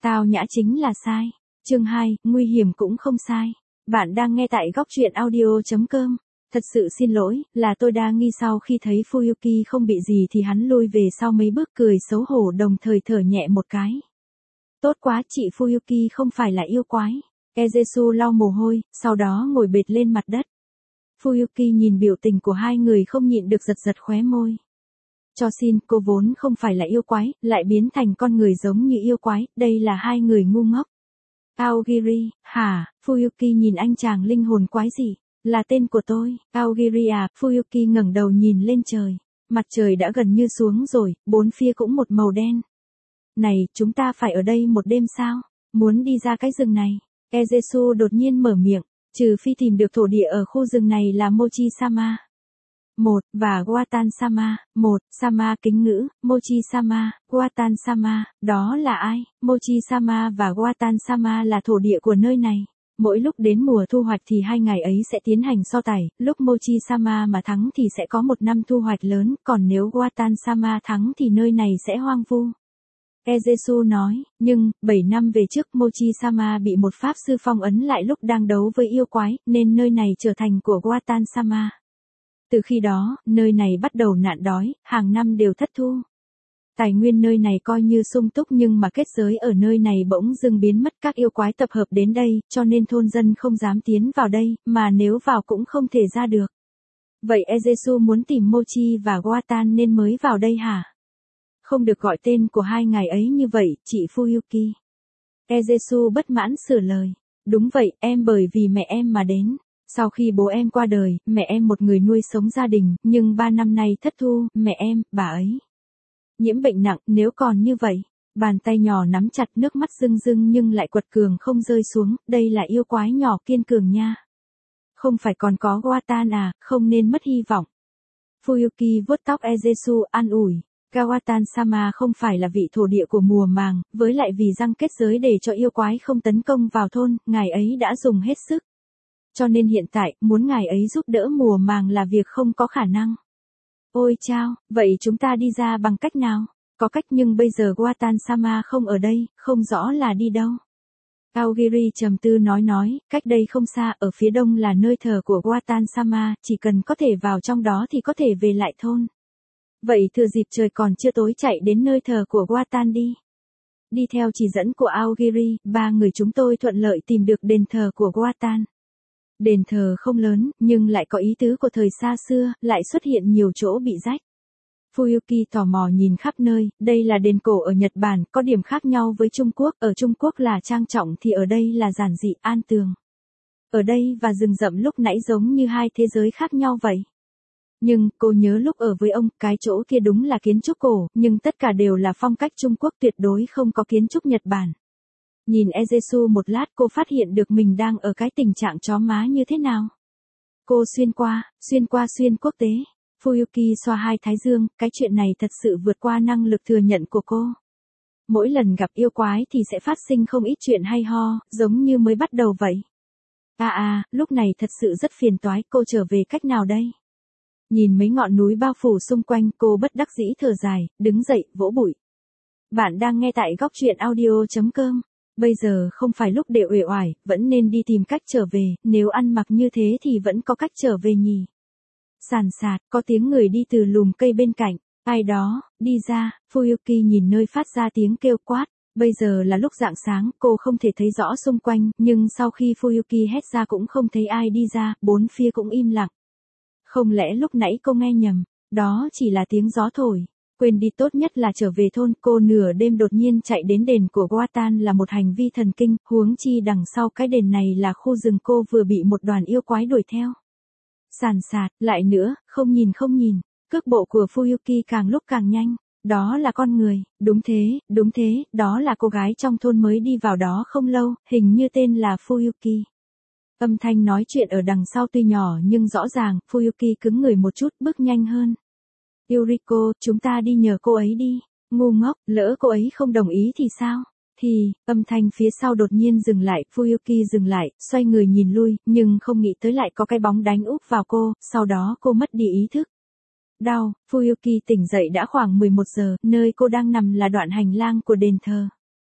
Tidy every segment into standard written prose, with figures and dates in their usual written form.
Tao nhã chính là sai. Chương 2, nguy hiểm cũng không sai. Bạn đang nghe tại góc truyện audio.com. Thật sự xin lỗi, là tôi đa nghi. Sau khi thấy Fuyuki không bị gì thì hắn lui về sau mấy bước cười xấu hổ đồng thời thở nhẹ một cái. Tốt quá, chị Fuyuki không phải là yêu quái. Ejesu lau mồ hôi, sau đó ngồi bệt lên mặt đất. Fuyuki nhìn biểu tình của hai người không nhịn được giật giật khóe môi. Cho xin, cô vốn không phải là yêu quái, lại biến thành con người giống như yêu quái, đây là hai người ngu ngốc. Aogiri, hả? Fuyuki nhìn anh chàng linh hồn quái gì? Là tên của tôi, Aogiri à? Fuyuki ngẩng đầu nhìn lên trời. Mặt trời đã gần như xuống rồi, bốn phía cũng một màu đen. Này, chúng ta phải ở đây một đêm sao? Muốn đi ra cái rừng này? Ejesu đột nhiên mở miệng, trừ phi tìm được thổ địa ở khu rừng này là Mochi-sama. Và Watan-sama. Sama kính ngữ, Mochi-sama, Watan-sama, đó là ai? Mochi-sama và Watan-sama là thổ địa của nơi này. Mỗi lúc đến mùa thu hoạch thì hai ngày ấy sẽ tiến hành so tải, lúc Mochi-sama mà thắng thì sẽ có một năm thu hoạch lớn, còn nếu Watan-sama thắng thì nơi này sẽ hoang vu. Ejesu nói, nhưng, 7 năm về trước Mochi-sama bị một pháp sư phong ấn lại lúc đang đấu với yêu quái, nên nơi này trở thành của Watan-sama. Từ khi đó, nơi này bắt đầu nạn đói, hàng năm đều thất thu. Tài nguyên nơi này coi như sung túc nhưng mà kết giới ở nơi này bỗng dưng biến mất, các yêu quái tập hợp đến đây, cho nên thôn dân không dám tiến vào đây, mà nếu vào cũng không thể ra được. Vậy Ejesu muốn tìm Mochi và Watan nên mới vào đây hả? Không được gọi tên của hai ngài ấy như vậy, chị Fuyuki. Ejesu bất mãn sửa lời. Đúng vậy, em bởi vì mẹ em mà đến. Sau khi bố em qua đời, mẹ em một người nuôi sống gia đình, nhưng 3 năm nay thất thu, mẹ em, bà ấy nhiễm bệnh nặng, nếu còn như vậy. Bàn tay nhỏ nắm chặt, nước mắt rưng rưng nhưng lại quật cường không rơi xuống, đây là yêu quái nhỏ kiên cường nha. Không phải còn có Watan à, không nên mất hy vọng. Fuyuki vuốt tóc Ejesu an ủi. Kawatan-sama không phải là vị thổ địa của mùa màng, với lại vì răng kết giới để cho yêu quái không tấn công vào thôn, ngài ấy đã dùng hết sức. Cho nên hiện tại, muốn ngài ấy giúp đỡ mùa màng là việc không có khả năng. Ôi chao, vậy chúng ta đi ra bằng cách nào? Có cách nhưng bây giờ Watan-sama không ở đây, không rõ là đi đâu. Aogiri trầm tư nói, cách đây không xa, ở phía đông là nơi thờ của Watan-sama, chỉ cần có thể vào trong đó thì có thể về lại thôn. Vậy thừa dịp trời còn chưa tối chạy đến nơi thờ của Watan đi. Đi theo chỉ dẫn của Aogiri, 3 người chúng tôi thuận lợi tìm được đền thờ của Watan. Đền thờ không lớn, nhưng lại có ý tứ của thời xa xưa, lại xuất hiện nhiều chỗ bị rách. Fuyuki tò mò nhìn khắp nơi, đây là đền cổ ở Nhật Bản, có điểm khác nhau với Trung Quốc, ở Trung Quốc là trang trọng thì ở đây là giản dị, an tường. Ở đây và rừng rậm lúc nãy giống như hai thế giới khác nhau vậy. Nhưng, cô nhớ lúc ở với ông, cái chỗ kia đúng là kiến trúc cổ, nhưng tất cả đều là phong cách Trung Quốc, tuyệt đối không có kiến trúc Nhật Bản. Nhìn Ejesu một lát cô phát hiện được mình đang ở cái tình trạng chó má như thế nào. Cô xuyên quốc tế. Fuyuki xoa hai thái dương, cái chuyện này thật sự vượt qua năng lực thừa nhận của cô. Mỗi lần gặp yêu quái thì sẽ phát sinh không ít chuyện hay ho, giống như mới bắt đầu vậy. Lúc này thật sự rất phiền toái, cô trở về cách nào đây? Nhìn mấy ngọn núi bao phủ xung quanh, cô bất đắc dĩ thở dài, đứng dậy, vỗ bụi. Bạn đang nghe tại góc truyện audio.com. Bây giờ không phải lúc để uể oải, vẫn nên đi tìm cách trở về, nếu ăn mặc như thế thì vẫn có cách trở về nhỉ. Sàn sạt, có tiếng người đi từ lùm cây bên cạnh, ai đó, đi ra, Fuyuki nhìn nơi phát ra tiếng kêu quát. Bây giờ là lúc rạng sáng, cô không thể thấy rõ xung quanh, nhưng sau khi Fuyuki hét ra cũng không thấy ai đi ra, bốn phía cũng im lặng. Không lẽ lúc nãy cô nghe nhầm, đó chỉ là tiếng gió thổi. Quên đi, tốt nhất là trở về thôn. Cô nửa đêm đột nhiên chạy đến đền của Watan là một hành vi thần kinh, huống chi đằng sau cái đền này là khu rừng cô vừa bị một đoàn yêu quái đuổi theo. Sàn sạt, lại nữa, không nhìn, cước bộ của Fuyuki càng lúc càng nhanh. Đó là con người, đúng thế, đó là cô gái trong thôn mới đi vào đó không lâu, hình như tên là Fuyuki. Âm thanh nói chuyện ở đằng sau tuy nhỏ nhưng rõ ràng, Fuyuki cứng người một chút, bước nhanh hơn. Yuriko, chúng ta đi nhờ cô ấy đi. Ngu ngốc, lỡ cô ấy không đồng ý thì sao? Âm thanh phía sau đột nhiên dừng lại, Fuyuki dừng lại, xoay người nhìn lui, nhưng không nghĩ tới lại có cái bóng đánh úp vào cô, sau đó cô mất đi ý thức. Đau, Fuyuki tỉnh dậy đã khoảng 11 giờ, nơi cô đang nằm là đoạn hành lang của đền thờ.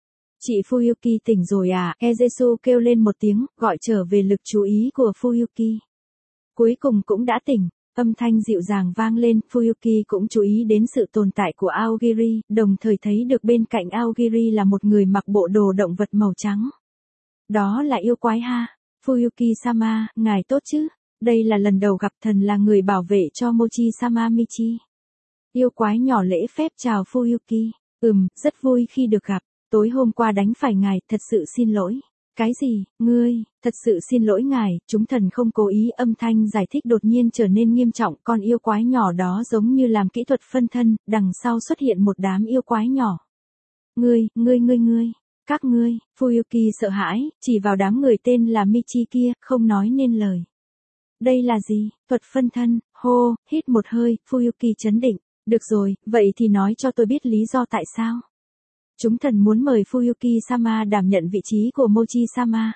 Chị Fuyuki tỉnh rồi à? Ejesu kêu lên một tiếng, gọi trở về lực chú ý của Fuyuki. Cuối cùng cũng đã tỉnh, âm thanh dịu dàng vang lên, Fuyuki cũng chú ý đến sự tồn tại của Aogiri, đồng thời thấy được bên cạnh Aogiri là một người mặc bộ đồ động vật màu trắng. Đó là yêu quái ha. Fuyuki-sama, ngài tốt chứ? Đây là lần đầu gặp thần là người bảo vệ cho Mochi-sama Michi. Yêu quái nhỏ lễ phép chào Fuyuki. Rất vui khi được gặp. Tối hôm qua đánh phải ngài, thật sự xin lỗi. Cái gì, ngươi, thật sự xin lỗi ngài, chúng thần không cố ý. Âm thanh giải thích đột nhiên trở nên nghiêm trọng, con yêu quái nhỏ đó giống như làm kỹ thuật phân thân, đằng sau xuất hiện một đám yêu quái nhỏ. Ngươi, các ngươi, Fuyuki sợ hãi, chỉ vào đám người tên là Michi kia, không nói nên lời. Đây là gì, thuật phân thân, hô, hít một hơi, Fuyuki trấn định. Được rồi, vậy thì nói cho tôi biết lý do tại sao. Chúng thần muốn mời Fuyuki-sama đảm nhận vị trí của Mochi-sama.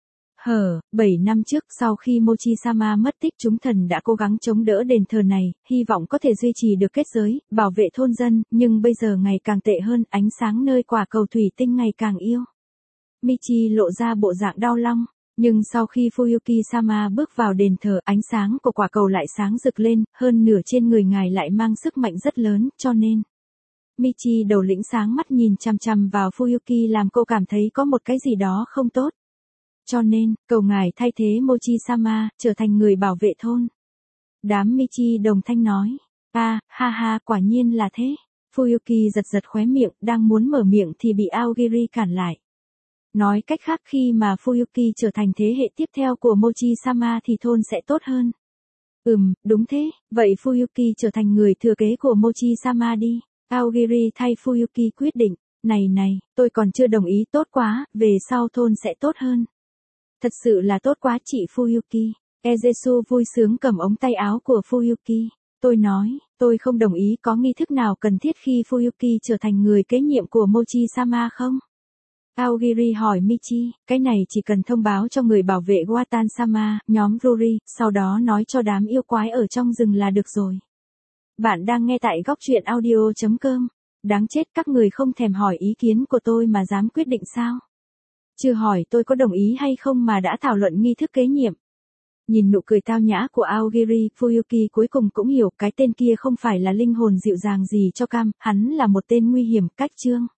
7 năm trước sau khi Mochi-sama mất tích chúng thần đã cố gắng chống đỡ đền thờ này, hy vọng có thể duy trì được kết giới, bảo vệ thôn dân, nhưng bây giờ ngày càng tệ hơn, ánh sáng nơi quả cầu thủy tinh ngày càng yếu. Michi lộ ra bộ dạng đau lòng, nhưng sau khi Fuyuki-sama bước vào đền thờ, ánh sáng của quả cầu lại sáng rực lên, hơn nửa trên người ngài lại mang sức mạnh rất lớn, cho nên Michi đầu lĩnh sáng mắt nhìn chằm chằm vào Fuyuki làm cô cảm thấy có một cái gì đó không tốt. Cho nên, cầu ngài thay thế Mochi-sama, trở thành người bảo vệ thôn. Đám Michi đồng thanh nói. Quả nhiên là thế. Fuyuki giật khóe miệng, đang muốn mở miệng thì bị Aogiri cản lại. Nói cách khác khi mà Fuyuki trở thành thế hệ tiếp theo của Mochi-sama thì thôn sẽ tốt hơn. Đúng thế, vậy Fuyuki trở thành người thừa kế của Mochi-sama đi. Aogiri thay Fuyuki quyết định. Này, tôi còn chưa đồng ý, tốt quá, về sau thôn sẽ tốt hơn. Thật sự là tốt quá chị Fuyuki. Ejesu vui sướng cầm ống tay áo của Fuyuki. Tôi nói, tôi không đồng ý, có nghi thức nào cần thiết khi Fuyuki trở thành người kế nhiệm của Mochi-sama không? Aogiri hỏi Michi, cái này chỉ cần thông báo cho người bảo vệ Watan-sama, nhóm Ruri, sau đó nói cho đám yêu quái ở trong rừng là được rồi. Bạn đang nghe tại góc truyện audio.com. Đáng chết, các người không thèm hỏi ý kiến của tôi mà dám quyết định sao? Chưa hỏi tôi có đồng ý hay không mà đã thảo luận nghi thức kế nhiệm. Nhìn nụ cười tao nhã của Aogiri, Fuyuki cuối cùng cũng hiểu cái tên kia không phải là linh hồn dịu dàng gì cho Cam, hắn là một tên nguy hiểm, cách chương.